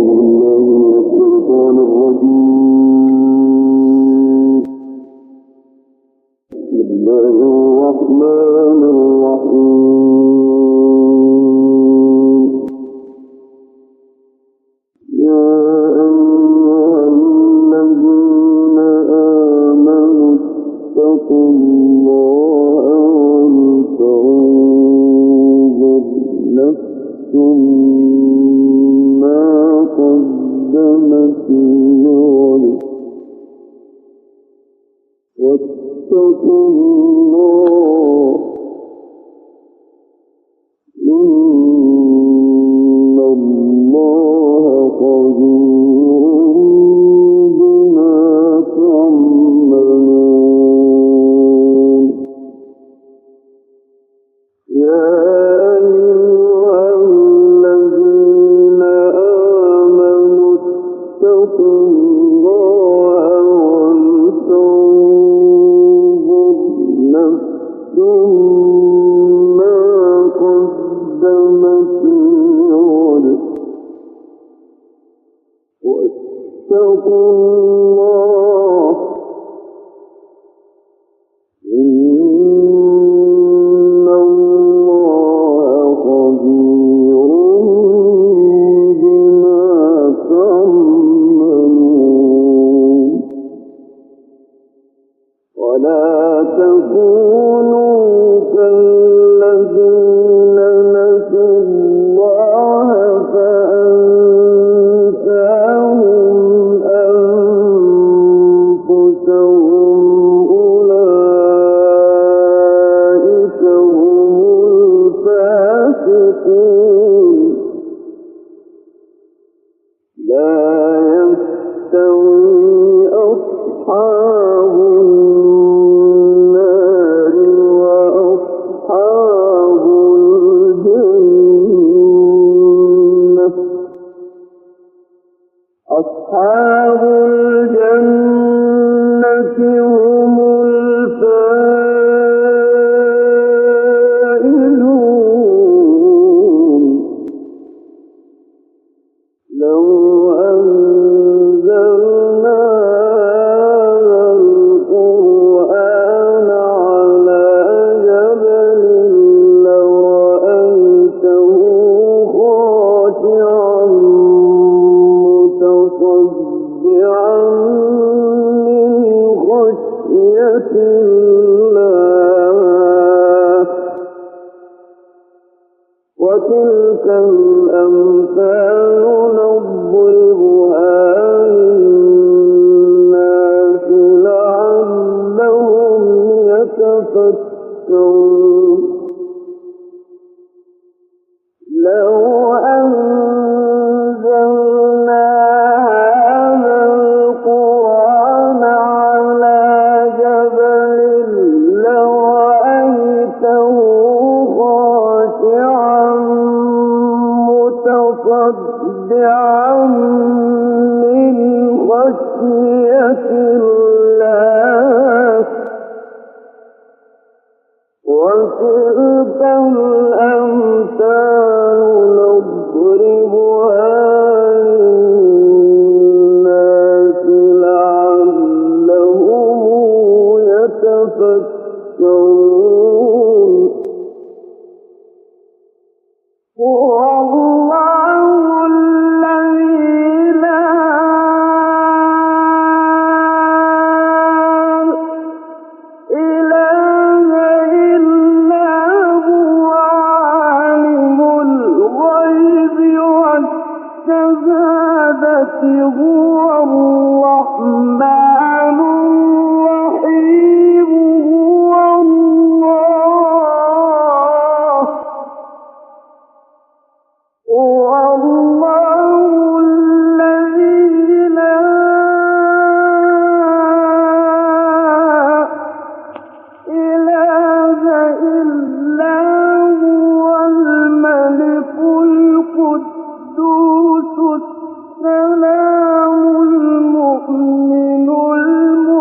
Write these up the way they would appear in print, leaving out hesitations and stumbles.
السلام المؤمن المؤمن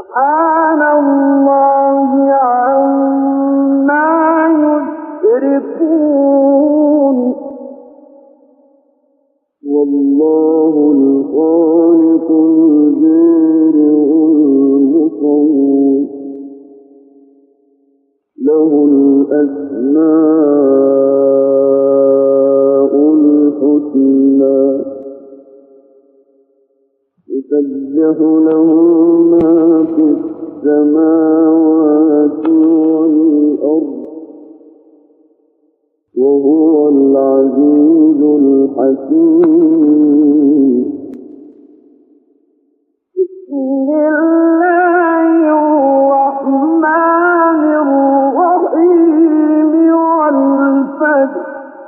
سبحان الله عما يشركون والله الخالق البارئ المصور له الأسماء الحسنى يسبح له ما في السماوات والأرض وهو العزيز الحكيم. بسم الله الرحمن الرحيم والفجر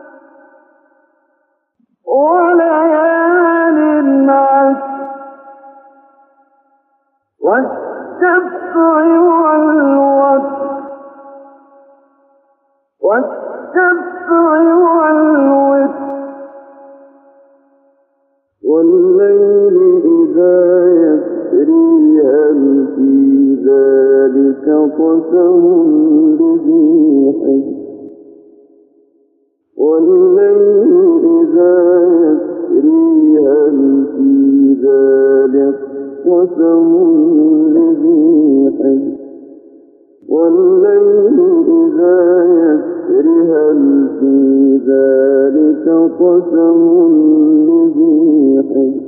وليال عشر والشفع والوتر والليل إذا يسري هل في ذلك قسم لذي حجر والليل إذا يسري هل في ذلك قسم لذي حجر والليل إذا يسري هل في ذلك قسم لذي حجر.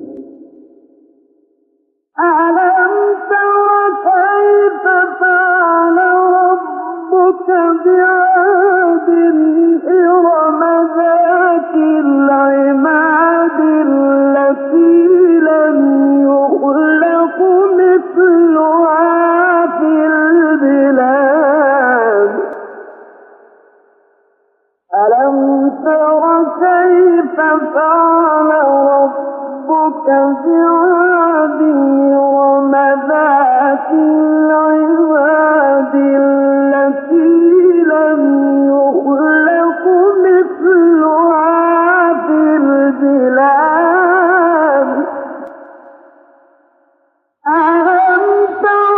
ألم تر كيف فعل ربك بعاد إرم ذات العماد التي لم يخلق مثلها في البلاد. ألم تر كيف فعل ربك بعاد إرم ذات العماد التي لم يخلق مثلها في البلاد. ألم تر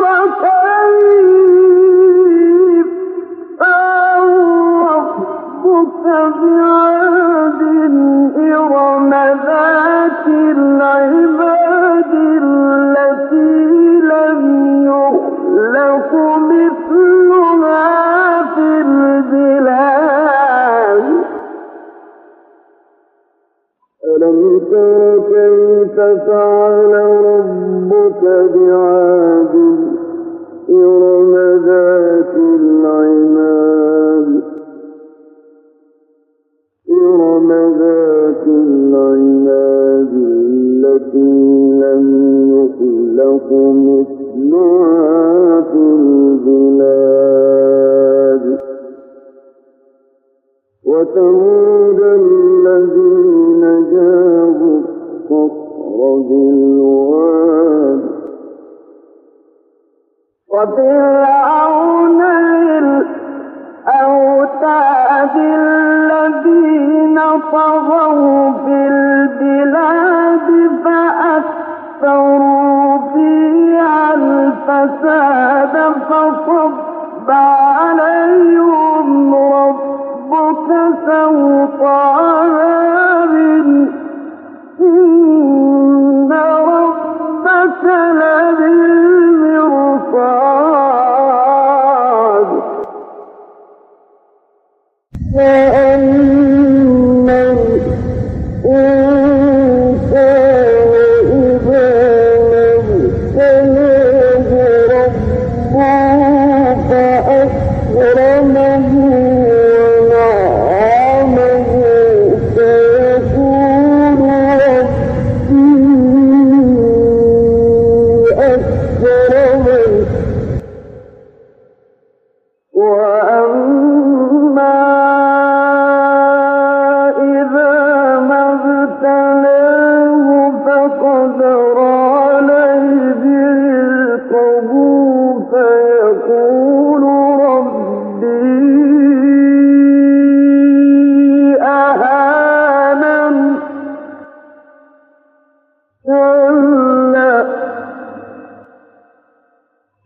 كيف فعل ربك بعاد إرم ذات العماد التي لم يخلق مثلها في البلاد. ألم تر كيف فعل ربك بعاد إرم ذات العماد التي لم يخلق مثلها في البلاد. وثمود الذين جابوا الصخر بالواد وفرعون الأوتاد الذين طغوا في البلاد فأكثروا فيها الفساد فصب عليهم ربك سوط عذاب إن ربك لبالمرصاد. وأما الإنسان إذا ما ابتلاه ربه فأكرمه ونعمه فيقول ربي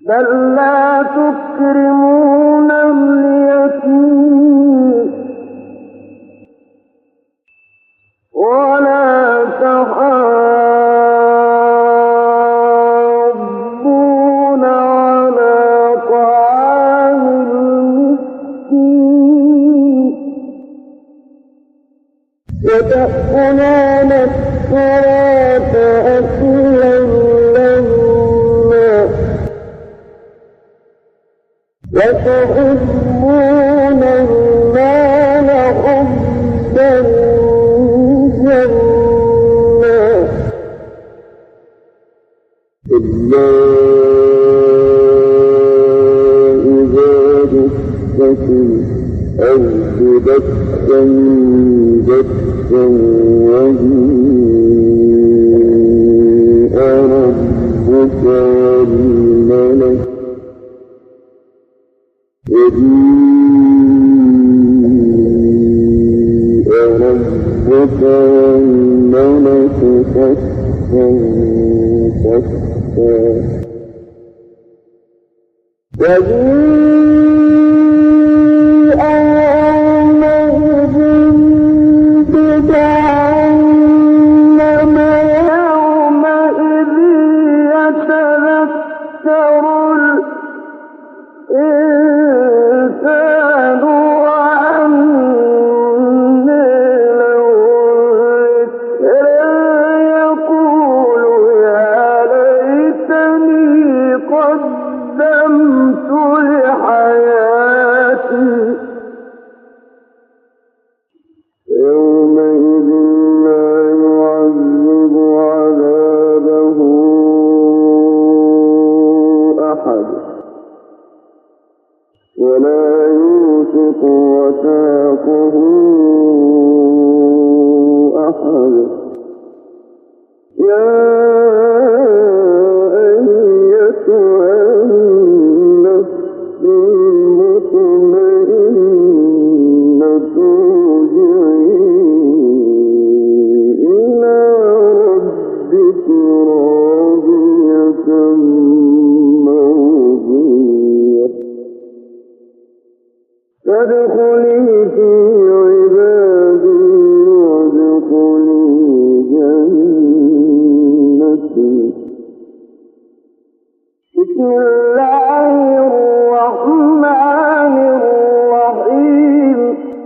بل لا تكرمون اليتيم ولا تحاضون على طعام المسكين وتأكلون التراث أكلا لما وتحبون المال حبا جما إلا إذا دكت الأرض دكا دكا وجيء ربك والملك والملك صفا صفا وجيء يومئذ بجهنم يومئذ يتذكر الإنسان وأنى له الذكر يقول يا ليتني قدمت لحياتي يومئذ لا يعذب عذابه أحد ولا يوثق وثاقه أحد يا أيتها النفس المطمئنة ارجعي إلى ربك راضية مرضية فادخلي في عبادي وادخلي جنتي بسم الله الرحمن الرحيم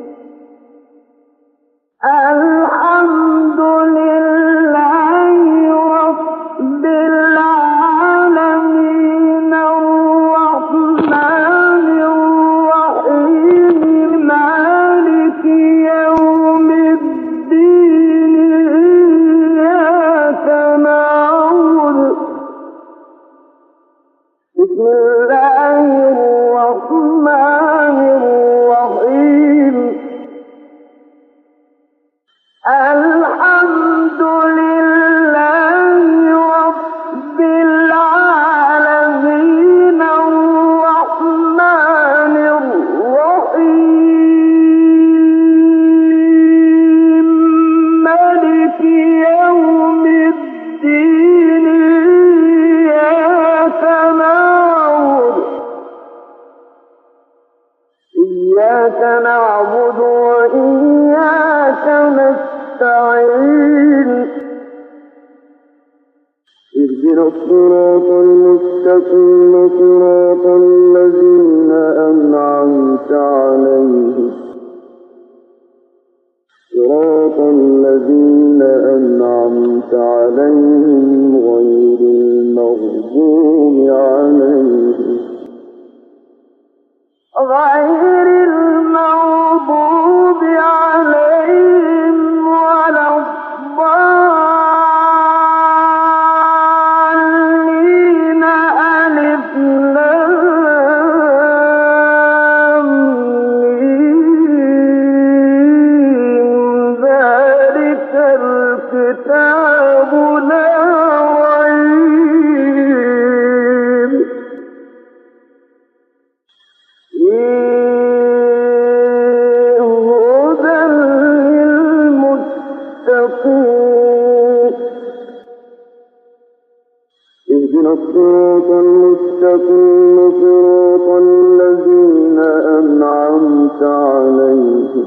الحمد لله رب العالمين الرحمن الرحيم مالك يوم الدين إياك نعبد بسم الله الرحمن الرحيم الحمد لله رب العالمين الرحمن الرحيم مالك يوم الدين إياك نعبد وإياك نستعين اهدنا الصراط المستقيم صراط الذين أنعمت عليهم غير المغضوب عليهم ولا الضالين ألف لام ميم ذلك الكتاب لا صراط الذين أنعمت عليهم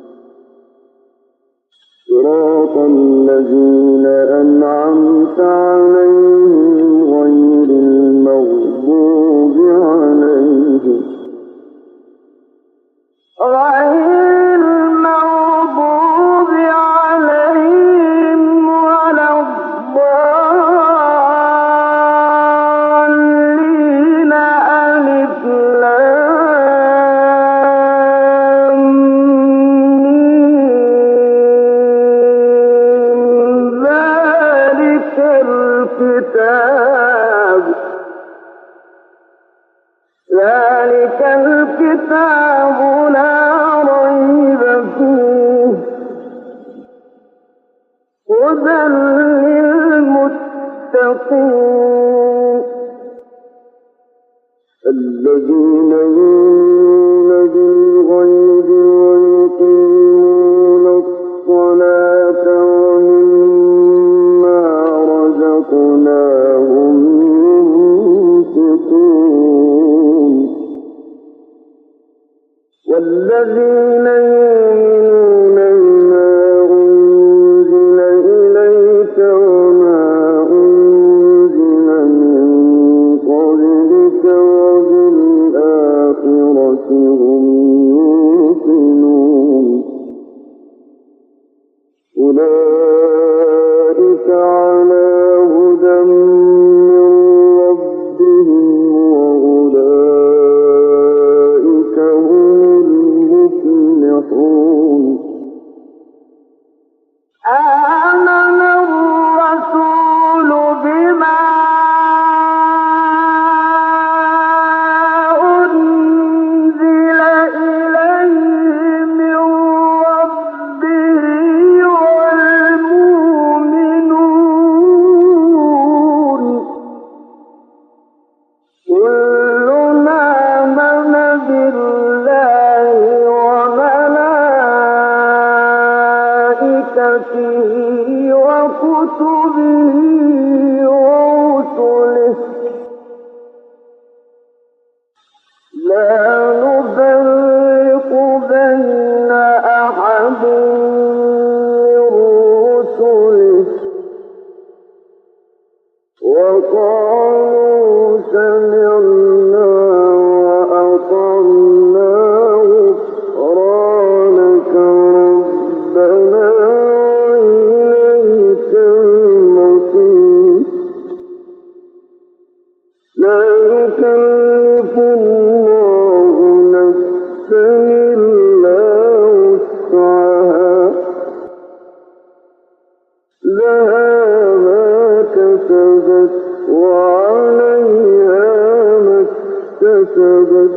غير المغضوب عليهم ولا الضالين. ألف لام ميم. ذلك الكتاب لا ريب فيه هدى للمتقين الذين يؤمنون بالغيب ويقيمون الصلاة ومما رزقناهم ينفقون والذين يؤمنون بما أنزل إليك وما أنزل من قبلك وبالآخرة هم يوقنون أولئك على هدى من ربهم وأولئك هم المفلحون آمن الرسول بما أنزل إليه من ربه والمؤمنون كلنا آمن بالله وملائكته وكتبه ورسله لا نفرق بين أحد من رسله وقالوا سمعنا وأطعنا غفرانك ربنا وإليك المصير لا يكلف الله نفسا إلا وسعها لها ما كسبت وعليها ما اكتسبت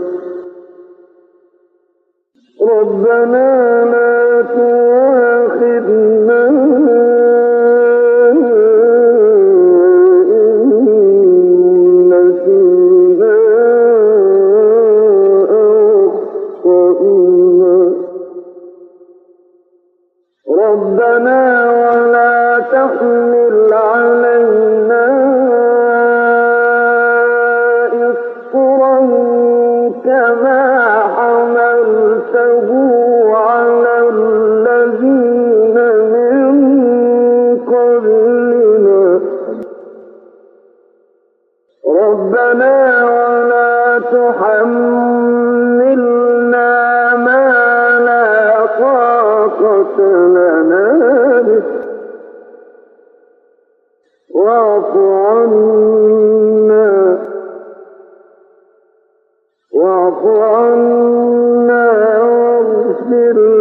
ربنا لا تؤاخذنا إن نسينا أو أخطأنا ربنا ولا تحمل علينا إصرا كما حملته على الذين من قبلنا ربنا ولا تحملنا ما لا طاقة لنا به واعف عنا واغفر